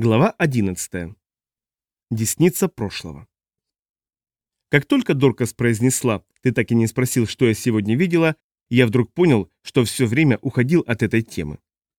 Глава 11. Десница прошлого. Как только Доркас произнесла «ты так и не спросил, что я сегодня видела», я вдруг понял, что все время уходил от этой темы.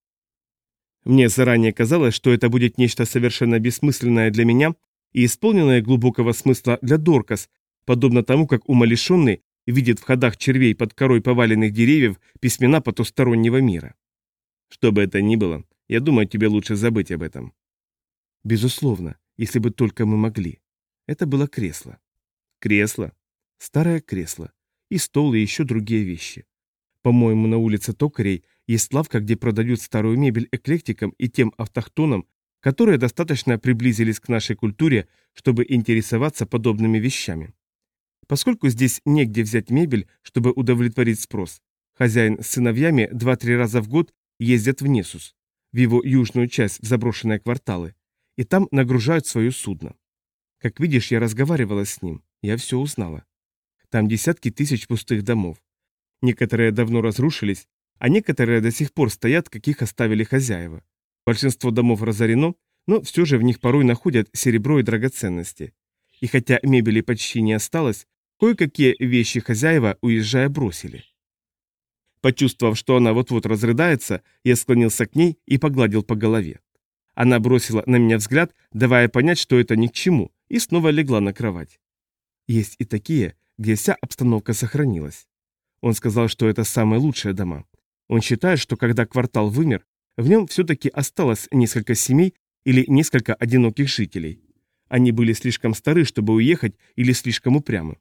Мне заранее казалось, что это будет нечто совершенно бессмысленное для меня и исполненное глубокого смысла для Доркас, подобно тому, как умалишенный видит в ходах червей под корой поваленных деревьев письмена потустороннего мира. Что бы это ни было, я думаю, тебе лучше забыть об этом. Безусловно, если бы только мы могли. Это было кресло. Кресло? Старое кресло. И стол, и еще другие вещи. По-моему, на улице Токарей есть лавка, где продают старую мебель эклектикам и тем автохтонам, которые достаточно приблизились к нашей культуре, чтобы интересоваться подобными вещами. Поскольку здесь негде взять мебель, чтобы удовлетворить спрос, хозяин с сыновьями 2-3 раза в год ездят в Несус, в его южную часть, в заброшенные кварталы, и там нагружают свое судно. Как видишь, я разговаривала с ним, я все узнала. Там десятки тысяч пустых домов. Некоторые давно разрушились, а некоторые до сих пор стоят, каких оставили хозяева. Большинство домов разорено, но все же в них порой находят серебро и драгоценности. И хотя мебели почти не осталось, кое-какие вещи хозяева, уезжая, бросили. Почувствовав, что она вот-вот разрыдается, я склонился к ней и погладил по голове. Она бросила на меня взгляд, давая понять, что это ни к чему, и снова легла на кровать. Есть и такие, где вся обстановка сохранилась. Он сказал, что это самые лучшие дома. Он считает, что когда квартал вымер, в нем все-таки осталось несколько семей или несколько одиноких жителей. Они были слишком стары, чтобы уехать, или слишком упрямы.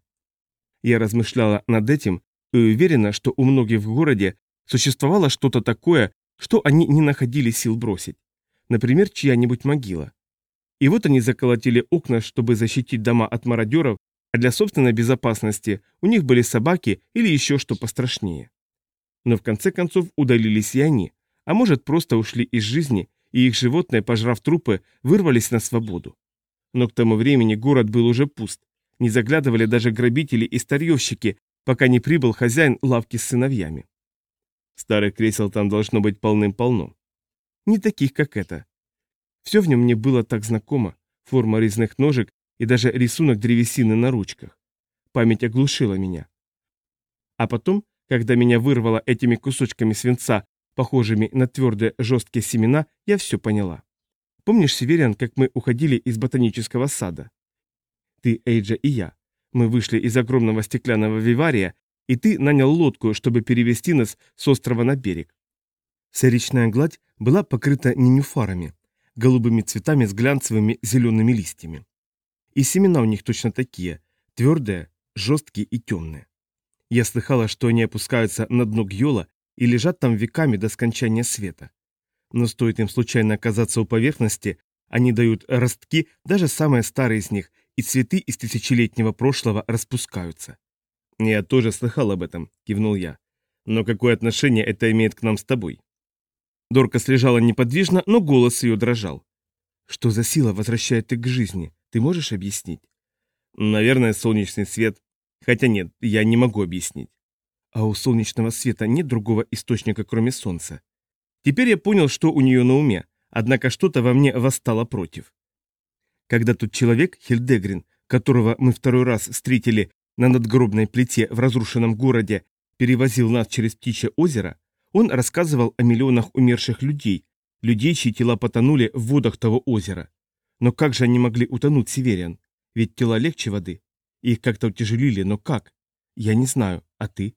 Я размышляла над этим и уверена, что у многих в городе существовало что-то такое, что они не находили сил бросить. Например, чья-нибудь могила. И вот они заколотили окна, чтобы защитить дома от мародеров, а для собственной безопасности у них были собаки или еще что пострашнее. Но в конце концов удалились и они, а может просто ушли из жизни, и их животные, пожрав трупы, вырвались на свободу. Но к тому времени город был уже пуст, не заглядывали даже грабители и старьевщики, пока не прибыл хозяин лавки с сыновьями. Старых кресел там должно быть полным-полно. Не таких, как это. Все в нем мне было так знакомо, форма резных ножек и даже рисунок древесины на ручках. Память оглушила меня. А потом, когда меня вырвало этими кусочками свинца, похожими на твердые жесткие семена, я все поняла. Помнишь, Северян, как мы уходили из ботанического сада? Ты, Эйджа и я. Мы вышли из огромного стеклянного вивария, и ты нанял лодку, чтобы перевести нас с острова на берег. Вся речная гладь была покрыта ненюфарами, голубыми цветами с глянцевыми зелеными листьями. И семена у них точно такие, твердые, жесткие и темные. Я слыхала, что они опускаются на дно гьола и лежат там веками до скончания света. Но стоит им случайно оказаться у поверхности, они дают ростки, даже самые старые из них, и цветы из тысячелетнего прошлого распускаются. «Я тоже слыхал об этом», — кивнул я. «Но какое отношение это имеет к нам с тобой?» Доркас лежала неподвижно, но голос ее дрожал. «Что за сила возвращает их к жизни? Ты можешь объяснить?» «Наверное, солнечный свет. Хотя нет, я не могу объяснить». «А у солнечного света нет другого источника, кроме солнца?» Теперь я понял, что у нее на уме, однако что-то во мне восстало против. Когда тот человек, Хильдегрин, которого мы второй раз встретили на надгробной плите в разрушенном городе, перевозил нас через Птичье озеро, он рассказывал о миллионах умерших людей, чьи тела потонули в водах того озера. Но как же они могли утонуть, Северян? Ведь тела легче воды. Их как-то утяжелили, но как? Я не знаю, а ты?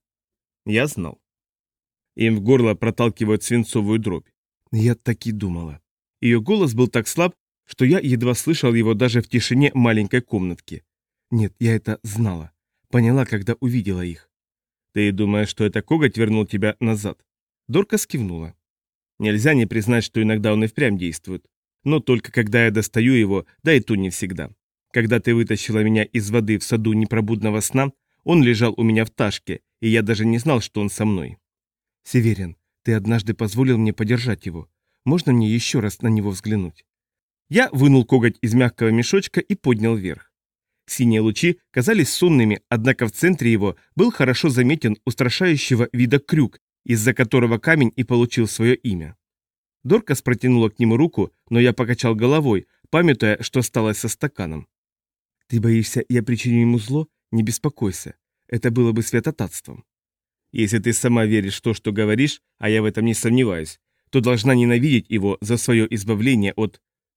Я знал. Им в горло проталкивают свинцовую дробь. Я так и думала. Ее голос был так слаб, что я едва слышал его даже в тишине маленькой комнатки. Нет, я это знала. Поняла, когда увидела их. Ты думаешь, что это коготь вернул тебя назад? Доркас кивнула. Нельзя не признать, что иногда он и впрямь действует. Но только когда я достаю его, да и то не всегда. Когда ты вытащила меня из воды в саду непробудного сна, он лежал у меня в ташке, и я даже не знал, что он со мной. Северян, ты однажды позволил мне подержать его. Можно мне еще раз на него взглянуть? Я вынул коготь из мягкого мешочка и поднял вверх. Синие лучи казались сонными, однако в центре его был хорошо заметен устрашающего вида крюк, из-за которого камень и получил свое имя. Доркас протянула к нему руку, но я покачал головой, памятуя, что осталось со стаканом. «Ты боишься, я причиню ему зло? Не беспокойся. Это было бы святотатством». «Если ты сама веришь в то, что говоришь, а я в этом не сомневаюсь, то должна ненавидеть его за свое избавление от...»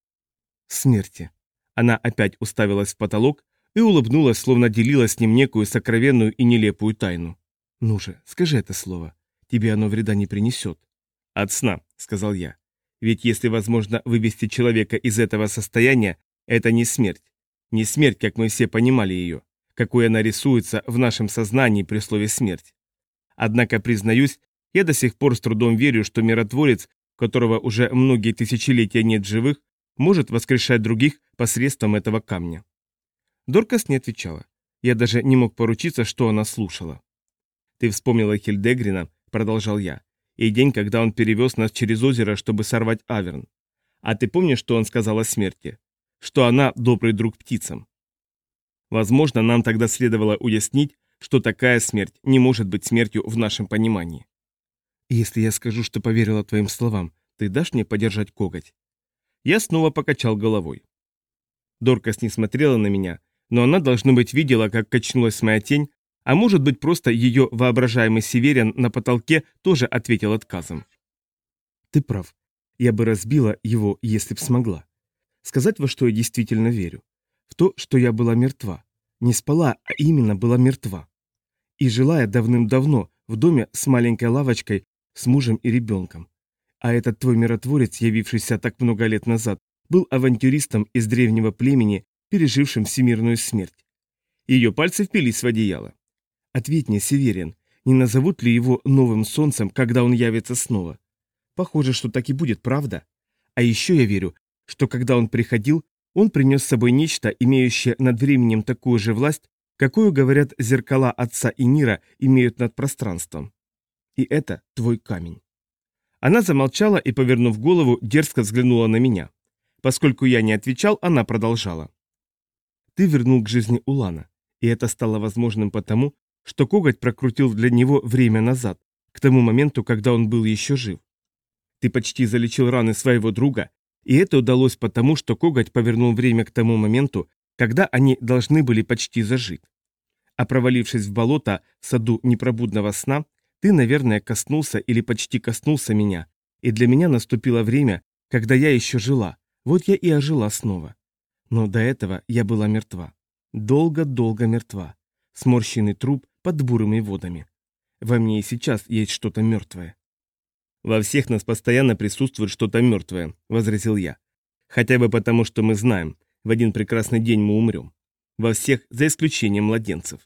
«Смерти». Она опять уставилась в потолок и улыбнулась, словно делила с ним некую сокровенную и нелепую тайну. «Ну же, скажи это слово. Тебе оно вреда не принесет». «От сна», — сказал я. «Ведь если возможно вывести человека из этого состояния, это не смерть. Не смерть, как мы все понимали ее, какой она рисуется в нашем сознании при слове «смерть». Однако, признаюсь, я до сих пор с трудом верю, что миротворец, которого уже многие тысячелетия нет живых, может воскрешать других посредством этого камня». Доркас не отвечала. Я даже не мог поручиться, что она слушала. «Ты вспомнила Хильдегрина», — продолжал я, «и день, когда он перевез нас через озеро, чтобы сорвать Аверн. А ты помнишь, что он сказал о смерти? Что она добрый друг птицам. Возможно, нам тогда следовало уяснить, что такая смерть не может быть смертью в нашем понимании». «Если я скажу, что поверила твоим словам, ты дашь мне подержать коготь?» Я снова покачал головой. Доркас не смотрела на меня, но она, должно быть, видела, как качнулась моя тень, а может быть, просто ее воображаемый северян на потолке тоже ответил отказом. «Ты прав. Я бы разбила его, если б смогла. Сказать, во что я действительно верю. В то, что я была мертва. Не спала, а именно была мертва. И жила я давным-давно в доме с маленькой лавочкой, с мужем и ребенком. А этот твой миротворец, явившийся так много лет назад, был авантюристом из древнего племени, пережившим всемирную смерть». Ее пальцы впились в одеяло. «Ответь мне, Северин, не назовут ли его новым солнцем, когда он явится снова? Похоже, что так и будет, правда? А еще я верю, что когда он приходил, он принес с собой нечто, имеющее над временем такую же власть, какую, говорят, зеркала Отца и мира имеют над пространством. И это твой камень». Она замолчала и, повернув голову, дерзко взглянула на меня. Поскольку я не отвечал, она продолжала. «Ты вернул к жизни Улана, и это стало возможным потому, что коготь прокрутил для него время назад, к тому моменту, когда он был еще жив. Ты почти залечил раны своего друга, и это удалось потому, что коготь повернул время к тому моменту, когда они должны были почти зажить. А провалившись в болото в саду непробудного сна, ты, наверное, коснулся или почти коснулся меня, и для меня наступило время, когда я еще жила, вот я и ожила снова. Но до этого я была мертва. Долго-долго мертва. Сморщенный труп под бурыми водами. Во мне и сейчас есть что-то мертвое. «Во всех нас постоянно присутствует что-то мертвое», — возразил я. «Хотя бы потому, что мы знаем, в один прекрасный день мы умрем. Во всех, за исключением младенцев».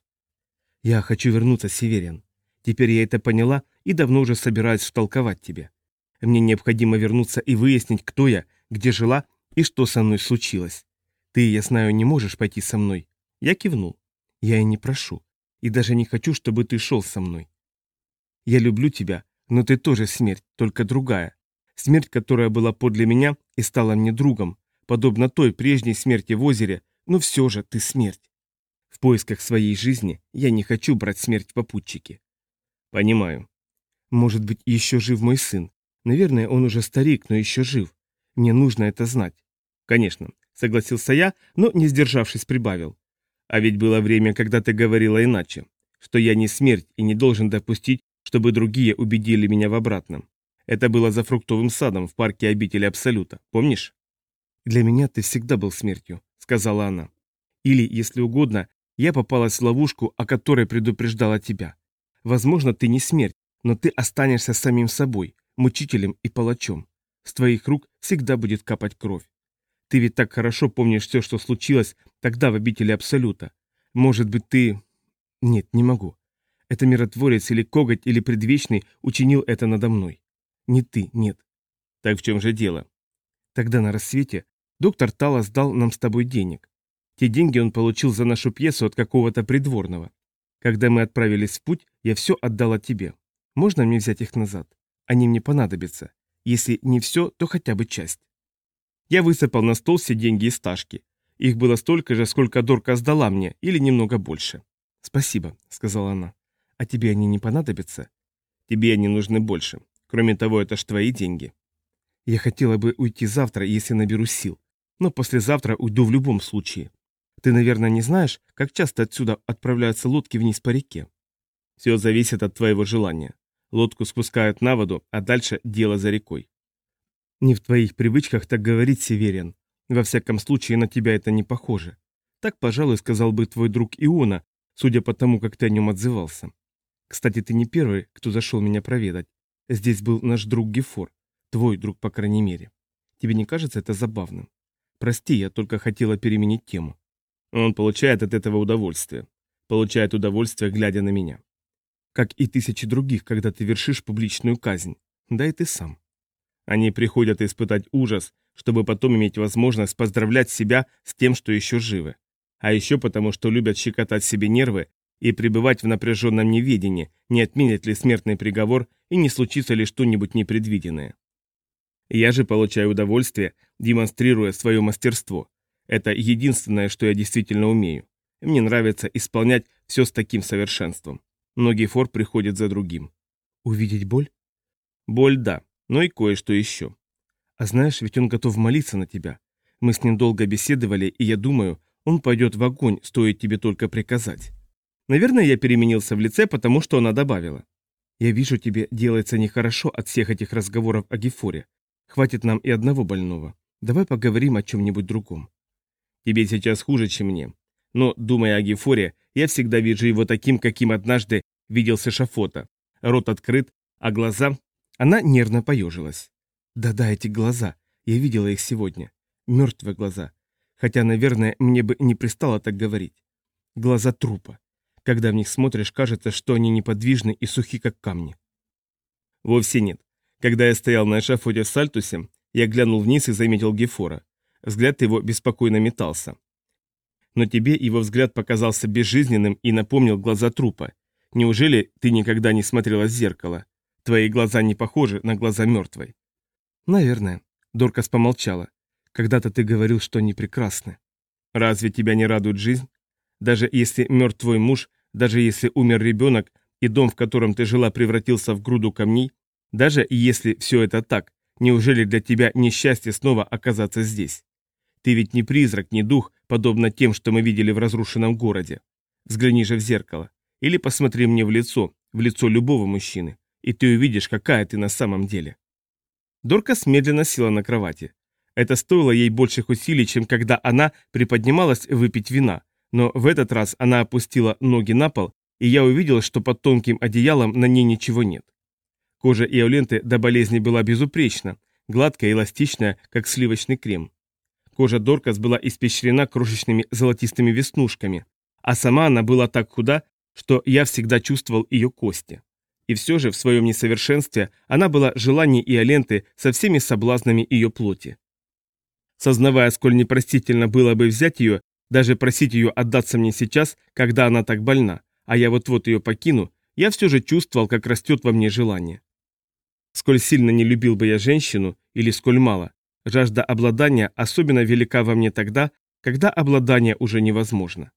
«Я хочу вернуться, Северин. Теперь я это поняла и давно уже собираюсь втолковать тебе. Мне необходимо вернуться и выяснить, кто я, где жила и что со мной случилось. Ты, я знаю, не можешь пойти со мной». Я кивнул. «Я и не прошу. И даже не хочу, чтобы ты шел со мной. Я люблю тебя, но ты тоже смерть, только другая. Смерть, которая была подле меня и стала мне другом, подобно той прежней смерти в озере, но все же ты смерть. В поисках своей жизни я не хочу брать смерть в попутчики». «Понимаю. Может быть, еще жив мой сын. Наверное, он уже старик, но еще жив. Мне нужно это знать». «Конечно», — согласился я, но, не сдержавшись, прибавил. «А ведь было время, когда ты говорила иначе, что я не смерть и не должен допустить, чтобы другие убедили меня в обратном. Это было за фруктовым садом в парке обители Абсолюта, помнишь?» «Для меня ты всегда был смертью», — сказала она. «Или, если угодно, я попалась в ловушку, о которой предупреждала тебя. Возможно, ты не смерть, но ты останешься самим собой, мучителем и палачом. С твоих рук всегда будет капать кровь. Ты ведь так хорошо помнишь все, что случилось тогда в обители Абсолюта. Может быть, ты...» «Нет, не могу. Это миротворец или коготь или предвечный учинил это надо мной. Не ты, нет». «Так в чем же дело?» «Тогда на рассвете доктор Талас дал нам с тобой денег. Те деньги он получил за нашу пьесу от какого-то придворного. Когда мы отправились в путь, я все отдала тебе. Можно мне взять их назад? Они мне понадобятся. Если не все, то хотя бы часть». Я высыпал на стол все деньги из ташки. Их было столько же, сколько Дорка сдала мне, или немного больше. «Спасибо», — сказала она. «А тебе они не понадобятся?» «Тебе они нужны больше. Кроме того, это ж твои деньги». Я хотела бы уйти завтра, если наберу сил. Но послезавтра уйду в любом случае. Ты, наверное, не знаешь, как часто отсюда отправляются лодки вниз по реке? Все зависит от твоего желания. Лодку спускают на воду, а дальше дело за рекой. Не в твоих привычках так говорить, Северин. Во всяком случае, на тебя это не похоже. Так, пожалуй, сказал бы твой друг Иона, судя по тому, как ты о нем отзывался. Кстати, ты не первый, кто зашел меня проведать. Здесь был наш друг Гефор. Твой друг, по крайней мере. Тебе не кажется это забавным? Прости, я только хотела переменить тему. Он получает от этого удовольствие. Получает удовольствие, глядя на меня. Как и тысячи других, когда ты вершишь публичную казнь. Да и ты сам. Они приходят испытать ужас, чтобы потом иметь возможность поздравлять себя с тем, что еще живы. А еще потому, что любят щекотать себе нервы и пребывать в напряженном неведении, не отменят ли смертный приговор и не случится ли что-нибудь непредвиденное. Я же получаю удовольствие, демонстрируя свое мастерство. Это единственное, что я действительно умею. Мне нравится исполнять все с таким совершенством. Но Гефор приходит за другим. Увидеть боль? Боль, да, но и кое-что еще. А знаешь, ведь он готов молиться на тебя. Мы с ним долго беседовали, и я думаю, он пойдет в огонь, стоит тебе только приказать. Наверное, я переменился в лице, потому что она добавила. Я вижу, тебе делается нехорошо от всех этих разговоров о Гефоре. Хватит нам и одного больного. Давай поговорим о чем-нибудь другом. Тебе сейчас хуже, чем мне. Но, думая о Гефоре, я всегда вижу его таким, каким однажды видел с эшафота. Рот открыт, а глаза... Она нервно поежилась. Да-да, эти глаза. Я видела их сегодня. Мертвые глаза. Хотя, наверное, мне бы не пристало так говорить. Глаза трупа. Когда в них смотришь, кажется, что они неподвижны и сухи, как камни. Вовсе нет. Когда я стоял на эшафоте в Сальтусе, я глянул вниз и заметил Гефора. Взгляд его беспокойно метался. Но тебе его взгляд показался безжизненным и напомнил глаза трупа. Неужели ты никогда не смотрела в зеркало? Твои глаза не похожи на глаза мертвой. Наверное. Доркас помолчала. Когда-то ты говорил, что они прекрасны. Разве тебя не радует жизнь? Даже если мертв твой муж, даже если умер ребенок, и дом, в котором ты жила, превратился в груду камней, даже если все это так, неужели для тебя несчастье снова оказаться здесь? Ты ведь не призрак, не дух, подобно тем, что мы видели в разрушенном городе. Взгляни же в зеркало. Или посмотри мне в лицо любого мужчины, и ты увидишь, какая ты на самом деле. Доркас медленно села на кровати. Это стоило ей больших усилий, чем когда она приподнималась выпить вина, но в этот раз она опустила ноги на пол, и я увидел, что под тонким одеялом на ней ничего нет. Кожа Иоленты до болезни была безупречна, гладкая и эластичная, как сливочный крем. Кожа Доркас была испещрена крошечными золотистыми веснушками, а сама она была так худа, что я всегда чувствовал ее кости. И все же в своем несовершенстве она была желанием Иоленты со всеми соблазнами ее плоти. Сознавая, сколь непростительно было бы взять ее, даже просить ее отдаться мне сейчас, когда она так больна, а я вот-вот ее покину, я все же чувствовал, как растет во мне желание. Сколь сильно не любил бы я женщину, или сколь мало, жажда обладания особенно велика во мне тогда, когда обладание уже невозможно.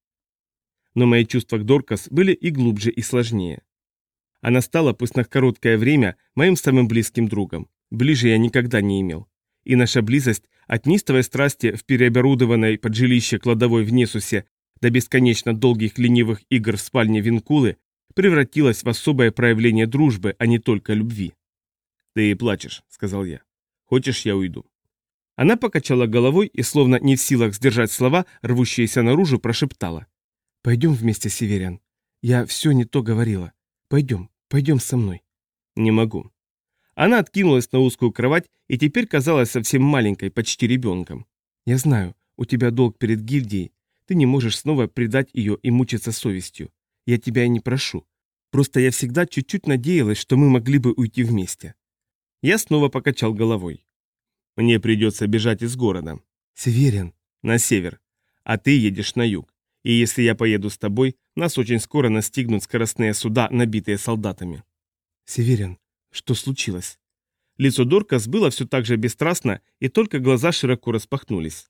Но мои чувства к Доркас были и глубже, и сложнее. Она стала, пусть на короткое время, моим самым близким другом. Ближе я никогда не имел. И наша близость от неистовой страсти в переоборудованной под жилище кладовой в Несусе до бесконечно долгих ленивых игр в спальне Винкулы превратилась в особое проявление дружбы, а не только любви. «Ты плачешь», — сказал я. «Хочешь, я уйду?» Она покачала головой и, словно не в силах сдержать слова, рвущиеся наружу, прошептала. «Пойдем вместе, Северян. Я все не то говорила. Пойдем со мной». «Не могу». Она откинулась на узкую кровать и теперь казалась совсем маленькой, почти ребенком. «Я знаю, у тебя долг перед гильдией. Ты не можешь снова предать ее и мучиться совестью. Я тебя и не прошу. Просто я всегда чуть-чуть надеялась, что мы могли бы уйти вместе». Я снова покачал головой. «Мне придется бежать из города». «Северян». «На север. А ты едешь на юг. И если я поеду с тобой, нас очень скоро настигнут скоростные суда, набитые солдатами». «Северян, что случилось?» Лицо Доркас было все так же бесстрастно, и только глаза широко распахнулись.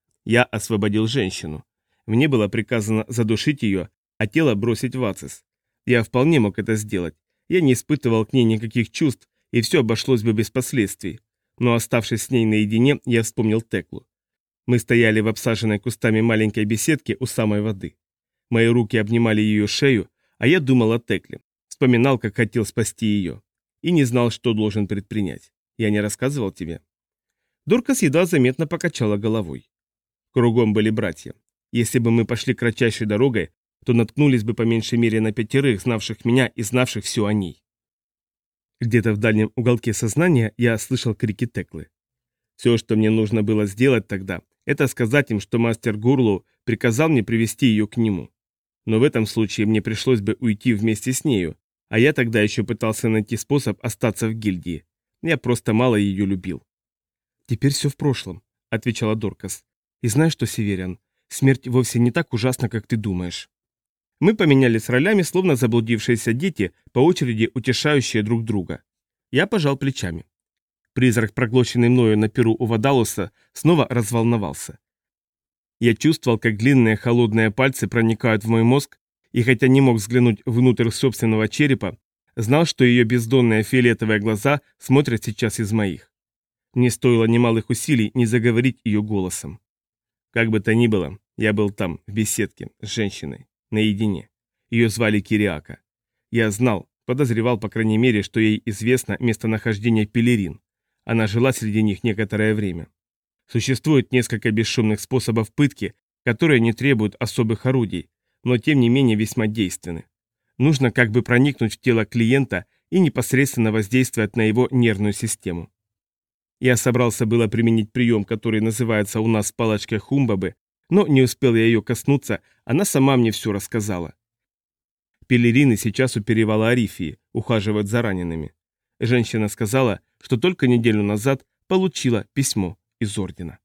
Я освободил женщину. Мне было приказано задушить ее, а тело бросить в Ацис. Я вполне мог это сделать. Я не испытывал к ней никаких чувств, и все обошлось бы без последствий. Но оставшись с ней наедине, я вспомнил Теклу. Мы стояли в обсаженной кустами маленькой беседке у самой воды. Мои руки обнимали ее шею, а я думал о Текле. Вспоминал, как хотел спасти ее. И не знал, что должен предпринять. Я не рассказывал тебе. Доркас едва заметно покачала головой. Кругом были братья. Если бы мы пошли кратчайшей дорогой, то наткнулись бы по меньшей мере на 5, знавших меня и знавших все о ней. Где-то в дальнем уголке сознания я слышал крики Теклы. Все, что мне нужно было сделать тогда, это сказать им, что мастер Гурлоу приказал мне привести ее к нему. Но в этом случае мне пришлось бы уйти вместе с нею, а я тогда еще пытался найти способ остаться в гильдии. Я просто мало ее любил. «Теперь все в прошлом», — отвечала Доркас. «И знаешь что, Северян, смерть вовсе не так ужасна, как ты думаешь». Мы поменялись ролями, словно заблудившиеся дети, по очереди утешающие друг друга. Я пожал плечами. Призрак, проглоченный мною на перу у Вадалуса, снова разволновался. Я чувствовал, как длинные холодные пальцы проникают в мой мозг, и хотя не мог взглянуть внутрь собственного черепа, знал, что ее бездонные фиолетовые глаза смотрят сейчас из моих. Мне стоило немалых усилий не заговорить ее голосом. Как бы то ни было, я был там, в беседке, с женщиной, наедине. Ее звали Кириака. Я знал, подозревал, по крайней мере, что ей известно местонахождение пелерин. Она жила среди них некоторое время. Существует несколько бесшумных способов пытки, которые не требуют особых орудий, но тем не менее весьма действенны. Нужно как бы проникнуть в тело клиента и непосредственно воздействовать на его нервную систему. Я собрался было применить прием, который называется у нас палочкой Хумбабы, но не успел я ее коснуться, она сама мне все рассказала. Пелерины сейчас у перевала Арифии, ухаживают за ранеными. Женщина сказала, что только неделю назад получила письмо из ордена.